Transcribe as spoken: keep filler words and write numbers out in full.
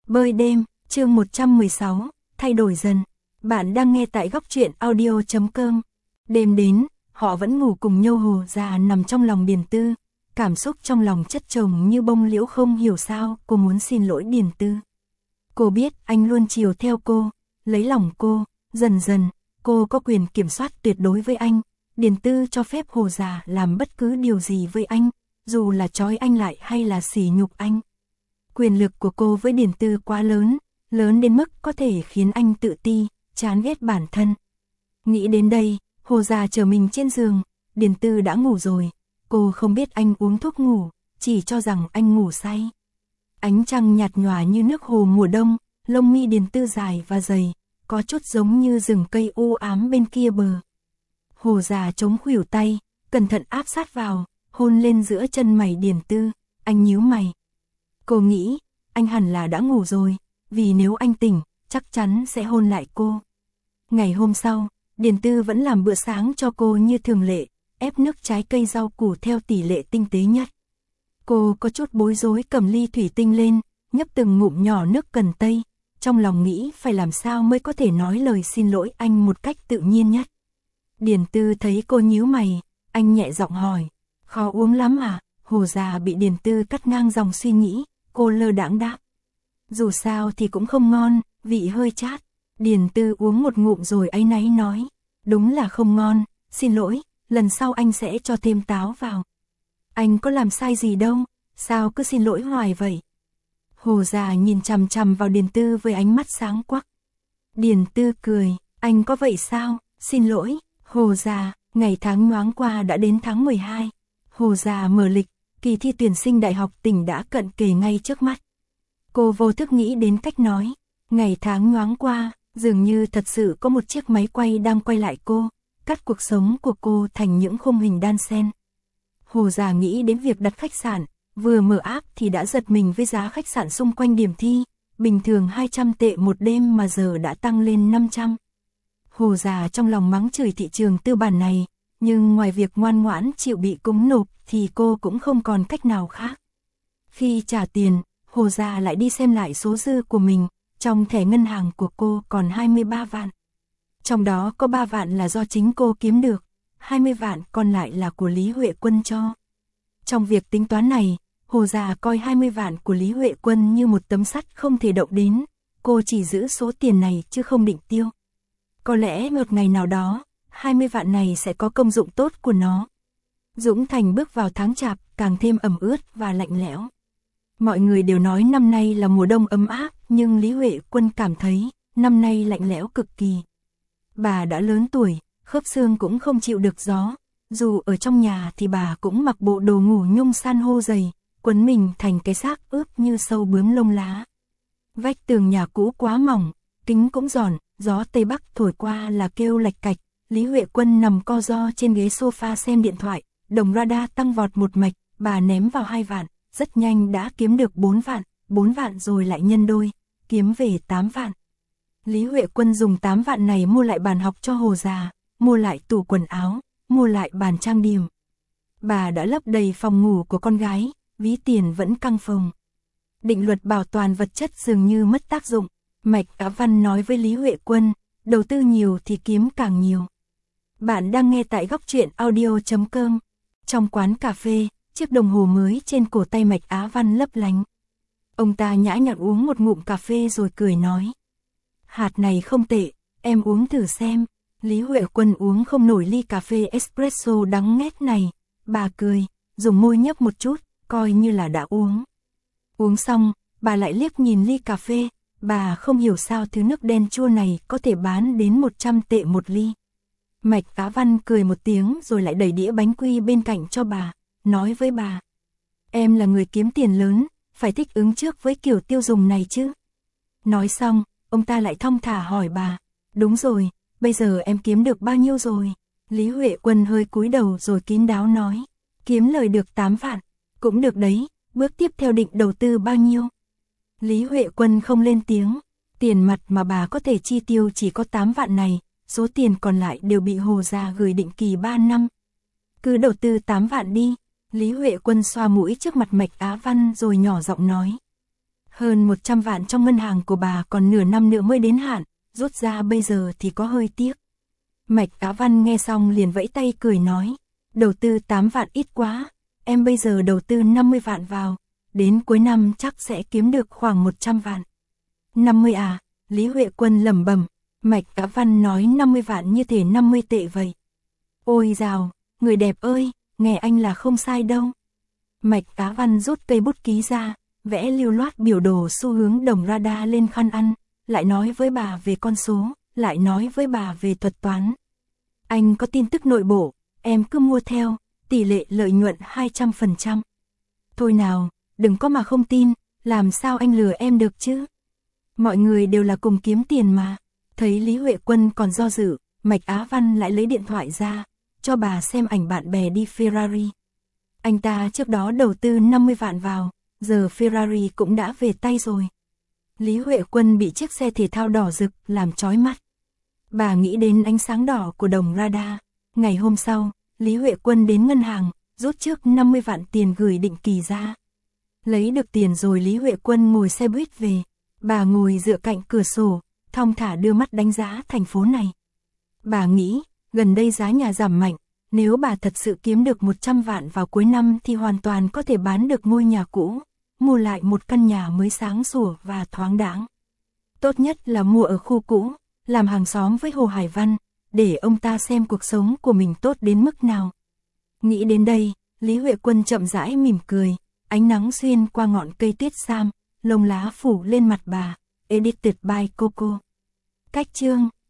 Bơi đêm, chương một trăm mười sáu, thay đổi dần. Bạn đang nghe tại góc truyện audio chấm com. Đêm đến, họ vẫn ngủ cùng nhau. Hồ già nằm trong lòng Điền Tư, cảm xúc trong lòng chất chồng như bông liễu. Không hiểu sao cô muốn xin lỗi Điền Tư. Cô biết anh luôn chiều theo cô, lấy lòng cô, dần dần, cô có quyền kiểm soát tuyệt đối với anh. Điền Tư cho phép Hồ già làm bất cứ điều gì với anh, dù là trói anh lại hay là sỉ nhục anh. Quyền lực của cô với Điền Tư quá lớn, lớn đến mức có thể khiến anh tự ti, chán ghét bản thân. Nghĩ đến đây, Hồ già chờ mình trên giường, Điền Tư đã ngủ rồi, cô không biết anh uống thuốc ngủ, chỉ cho rằng anh ngủ say. Ánh trăng nhạt nhòa như nước hồ mùa đông, lông mi Điền Tư dài và dày, có chút giống như rừng cây u ám bên kia bờ. Hồ già chống khuỷu tay, cẩn thận áp sát vào, hôn lên giữa chân mày Điền Tư, anh nhíu mày. Cô nghĩ, anh hẳn là đã ngủ rồi, vì nếu anh tỉnh, chắc chắn sẽ hôn lại cô. Ngày hôm sau, Điền Tư vẫn làm bữa sáng cho cô như thường lệ, ép nước trái cây rau củ theo tỷ lệ tinh tế nhất. Cô có chút bối rối cầm ly thủy tinh lên, nhấp từng ngụm nhỏ nước cần tây, trong lòng nghĩ phải làm sao mới có thể nói lời xin lỗi anh một cách tự nhiên nhất. Điền Tư thấy cô nhíu mày, anh nhẹ giọng hỏi, khó uống lắm à? Hồ già bị Điền Tư cắt ngang dòng suy nghĩ, cô lơ đãng đáp. Dù sao thì cũng không ngon, vị hơi chát. Điền Tư uống một ngụm rồi áy náy nói, đúng là không ngon, xin lỗi, lần sau anh sẽ cho thêm táo vào. Anh có làm sai gì đâu, sao cứ xin lỗi hoài vậy? Hồ già nhìn chằm chằm vào Điền Tư với ánh mắt sáng quắc. Điền Tư cười, anh có vậy sao, xin lỗi. Hồ già, ngày tháng nhoáng qua đã đến tháng mười hai. Hồ già mở lịch, kỳ thi tuyển sinh đại học tỉnh đã cận kề ngay trước mắt. Cô vô thức nghĩ đến cách nói, ngày tháng nhoáng qua, dường như thật sự có một chiếc máy quay đang quay lại cô, cắt cuộc sống của cô thành những khung hình đan xen. Hồ già nghĩ đến việc đặt khách sạn, vừa mở app thì đã giật mình với giá khách sạn xung quanh điểm thi, bình thường hai trăm tệ một đêm mà giờ đã tăng lên năm trăm. Hồ già trong lòng mắng chửi thị trường tư bản này, nhưng ngoài việc ngoan ngoãn chịu bị cúng nộp thì cô cũng không còn cách nào khác. Khi trả tiền, Hồ già lại đi xem lại số dư của mình, trong thẻ ngân hàng của cô còn hai mươi ba vạn. Trong đó có ba vạn là do chính cô kiếm được, hai mươi vạn còn lại là của Lý Huệ Quân cho. Trong việc tính toán này, Hồ già coi hai mươi vạn của Lý Huệ Quân như một tấm sắt không thể động đến, cô chỉ giữ số tiền này chứ không định tiêu. Có lẽ một ngày nào đó, hai mươi vạn này sẽ có công dụng tốt của nó. Dũng Thành bước vào tháng chạp, càng thêm ẩm ướt và lạnh lẽo. Mọi người đều nói năm nay là mùa đông ấm áp, nhưng Lý Huệ Quân cảm thấy, năm nay lạnh lẽo cực kỳ. Bà đã lớn tuổi, khớp xương cũng không chịu được gió, dù ở trong nhà thì bà cũng mặc bộ đồ ngủ nhung san hô dày, quấn mình thành cái xác ướp như sâu bướm lông lá. Vách tường nhà cũ quá mỏng, kính cũng giòn, gió Tây Bắc thổi qua là kêu lạch cạch. Lý Huệ Quân nằm co ro trên ghế sofa xem điện thoại, đồng radar tăng vọt một mạch, bà ném vào hai vạn, rất nhanh đã kiếm được bốn vạn, bốn vạn rồi lại nhân đôi, kiếm về tám vạn. Lý Huệ Quân dùng tám vạn này mua lại bàn học cho Hồ già, mua lại tủ quần áo, mua lại bàn trang điểm. Bà đã lấp đầy phòng ngủ của con gái, ví tiền vẫn căng phồng. Định luật bảo toàn vật chất dường như mất tác dụng, Mạch Á Văn nói với Lý Huệ Quân, đầu tư nhiều thì kiếm càng nhiều. Bạn đang nghe tại góc truyện audio chấm com. Trong quán cà phê, chiếc đồng hồ mới trên cổ tay Mạch Á Văn lấp lánh. Ông ta nhã nhặn uống một ngụm cà phê rồi cười nói. Hạt này không tệ, em uống thử xem. Lý Huệ Quân uống không nổi ly cà phê espresso đắng nghét này. Bà cười, dùng môi nhấp một chút, coi như là đã uống. Uống xong, bà lại liếc nhìn ly cà phê. Bà không hiểu sao thứ nước đen chua này có thể bán đến một trăm tệ một ly. Mạch Á Văn cười một tiếng rồi lại đẩy đĩa bánh quy bên cạnh cho bà, nói với bà. Em là người kiếm tiền lớn, phải thích ứng trước với kiểu tiêu dùng này chứ. Nói xong, ông ta lại thong thả hỏi bà. Đúng rồi, bây giờ em kiếm được bao nhiêu rồi? Lý Huệ Quân hơi cúi đầu rồi kín đáo nói. Kiếm lời được tám vạn, cũng được đấy, bước tiếp theo định đầu tư bao nhiêu? Lý Huệ Quân không lên tiếng, tiền mặt mà bà có thể chi tiêu chỉ có tám vạn này, số tiền còn lại đều bị Hồ già gửi định kỳ ba năm. Cứ đầu tư tám vạn đi, Lý Huệ Quân xoa mũi trước mặt Mạch Á Văn rồi nhỏ giọng nói. Hơn một trăm vạn trong ngân hàng của bà còn nửa năm nữa mới đến hạn, rút ra bây giờ thì có hơi tiếc. Mạch Á Văn nghe xong liền vẫy tay cười nói, đầu tư tám vạn ít quá, em bây giờ đầu tư năm mươi vạn vào, đến cuối năm chắc sẽ kiếm được khoảng một trăm vạn. năm mươi à, Lý Huệ Quân lẩm bẩm, Mạch Á Văn nói năm mươi vạn như thể năm mươi tệ vậy. Ôi dào, người đẹp ơi, nghe anh là không sai đâu. Mạch Á Văn rút cây bút ký ra, vẽ lưu loát biểu đồ xu hướng đồng radar lên khăn ăn, lại nói với bà về con số, lại nói với bà về thuật toán. Anh có tin tức nội bộ, em cứ mua theo, tỷ lệ lợi nhuận hai trăm phần trăm. Thôi nào, đừng có mà không tin, làm sao anh lừa em được chứ? Mọi người đều là cùng kiếm tiền mà. Thấy Lý Huệ Quân còn do dự, Mạch Á Văn lại lấy điện thoại ra, cho bà xem ảnh bạn bè đi Ferrari. Anh ta trước đó đầu tư năm mươi vạn vào, giờ Ferrari cũng đã về tay rồi. Lý Huệ Quân bị chiếc xe thể thao đỏ rực làm chói mắt. Bà nghĩ đến ánh sáng đỏ của đồng radar. Ngày hôm sau, Lý Huệ Quân đến ngân hàng, rút trước năm mươi vạn tiền gửi định kỳ ra. Lấy được tiền rồi Lý Huệ Quân ngồi xe buýt về. Bà ngồi dựa cạnh cửa sổ, thong thả đưa mắt đánh giá thành phố này. Bà nghĩ, gần đây giá nhà giảm mạnh, nếu bà thật sự kiếm được một trăm vạn vào cuối năm thì hoàn toàn có thể bán được ngôi nhà cũ, mua lại một căn nhà mới sáng sủa và thoáng đãng. Tốt nhất là mua ở khu cũ, làm hàng xóm với Hồ Hải Văn, để ông ta xem cuộc sống của mình tốt đến mức nào. Nghĩ đến đây, Lý Huệ Quân chậm rãi mỉm cười, ánh nắng xuyên qua ngọn cây tuyết sam, lông lá phủ lên mặt bà. Edited by Coco. Cách chương